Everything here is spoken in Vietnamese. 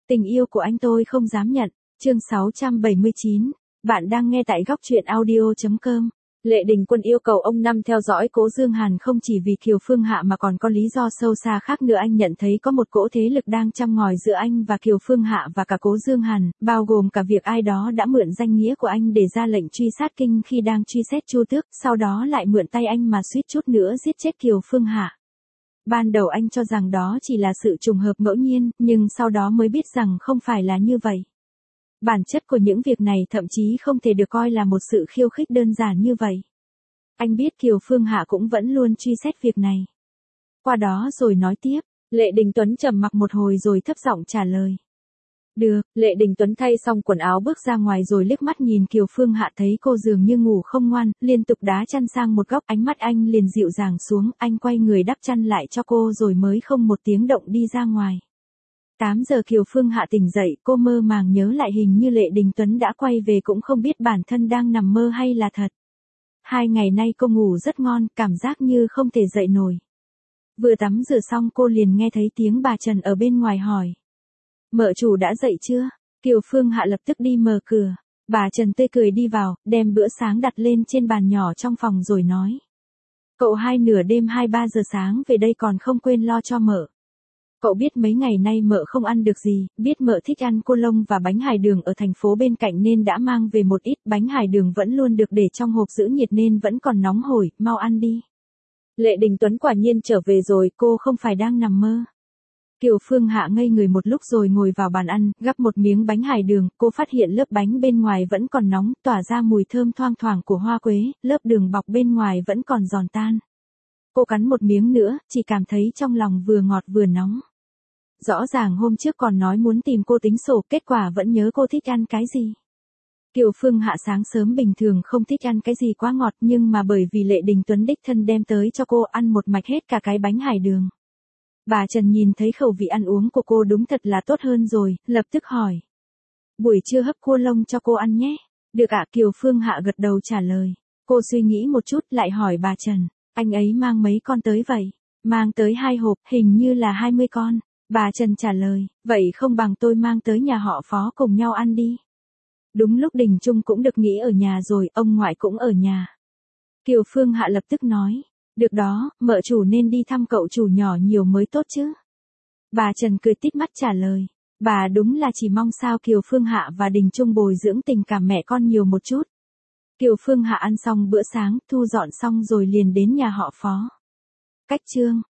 Tình yêu của anh tôi không dám nhận. Chương 679. Bạn đang nghe tại góc truyện audio.com. Lệ Đình Quân yêu cầu ông Năm theo dõi Cố Dương Hàn không chỉ vì Kiều Phương Hạ mà còn có lý do sâu xa khác nữa. Anh nhận thấy có một cỗ thế lực đang châm ngòi giữa anh và Kiều Phương Hạ và cả Cố Dương Hàn, bao gồm cả việc ai đó đã mượn danh nghĩa của anh để ra lệnh truy sát Kinh khi đang truy xét Chu Tước, sau đó lại mượn tay anh mà suýt chút nữa giết chết Kiều Phương Hạ. Ban đầu anh cho rằng đó chỉ là sự trùng hợp ngẫu nhiên, nhưng sau đó mới biết rằng không phải là như vậy. Bản chất của những việc này thậm chí không thể được coi là một sự khiêu khích đơn giản như vậy. Anh biết Kiều Phương Hạ cũng vẫn luôn truy xét việc này. Qua đó rồi nói tiếp, Lệ Đình Tuấn trầm mặc một hồi rồi thấp giọng trả lời. Được, Lệ Đình Tuấn thay xong quần áo bước ra ngoài rồi liếc mắt nhìn Kiều Phương Hạ thấy cô dường như ngủ không ngoan, liên tục đá chăn sang một góc, ánh mắt anh liền dịu dàng xuống, anh quay người đắp chăn lại cho cô rồi mới không một tiếng động đi ra ngoài. 8 giờ Kiều Phương Hạ tỉnh dậy, cô mơ màng nhớ lại hình như Lệ Đình Tuấn đã quay về cũng không biết bản thân đang nằm mơ hay là thật. 2 ngày nay cô ngủ rất ngon, cảm giác như không thể dậy nổi. Vừa tắm rửa xong cô liền nghe thấy tiếng bà Trần ở bên ngoài hỏi. Mợ chủ đã dậy chưa? Kiều Phương Hạ lập tức đi mở cửa. Bà Trần tươi cười đi vào, đem bữa sáng đặt lên trên bàn nhỏ trong phòng rồi nói. Cậu nửa đêm 2-3 giờ sáng về đây còn không quên lo cho mợ. Cậu biết mấy ngày nay mợ không ăn được gì, biết mợ thích ăn cô lông và bánh hải đường ở thành phố bên cạnh nên đã mang về một ít. Bánh hải đường vẫn luôn được để trong hộp giữ nhiệt nên vẫn còn nóng hổi, mau ăn đi. Lệ Đình Tuấn quả nhiên trở về rồi, cô không phải đang nằm mơ. Kiều Phương Hạ ngây người một lúc rồi ngồi vào bàn ăn, gắp một miếng bánh hải đường, cô phát hiện lớp bánh bên ngoài vẫn còn nóng, tỏa ra mùi thơm thoang thoảng của hoa quế, lớp đường bọc bên ngoài vẫn còn giòn tan. Cô cắn một miếng nữa, chỉ cảm thấy trong lòng vừa ngọt vừa nóng. Rõ ràng hôm trước còn nói muốn tìm cô tính sổ, kết quả vẫn nhớ cô thích ăn cái gì. Kiều Phương Hạ sáng sớm bình thường không thích ăn cái gì quá ngọt nhưng mà bởi vì Lệ Đình Tuấn đích thân đem tới cho cô ăn một mạch hết cả cái bánh hải đường. Bà Trần nhìn thấy khẩu vị ăn uống của cô đúng thật là tốt hơn rồi, lập tức hỏi. Buổi trưa hấp cua lông cho cô ăn nhé. Được ạ, Kiều Phương Hạ gật đầu trả lời. Cô suy nghĩ một chút lại hỏi bà Trần, anh ấy mang mấy con tới vậy? Mang tới 2 hộp, hình như là 20 con. Bà Trần trả lời, vậy không bằng tôi mang tới nhà họ Phó cùng nhau ăn đi. Đúng lúc Đình Trung cũng được nghỉ ở nhà rồi, ông ngoại cũng ở nhà. Kiều Phương Hạ lập tức nói, được đó, mợ chủ nên đi thăm cậu chủ nhỏ nhiều mới tốt chứ. Bà Trần cười tít mắt trả lời, bà đúng là chỉ mong sao Kiều Phương Hạ và Đình Trung bồi dưỡng tình cảm mẹ con nhiều một chút. Kiều Phương Hạ ăn xong bữa sáng, thu dọn xong rồi liền đến nhà họ Phó. Cách chương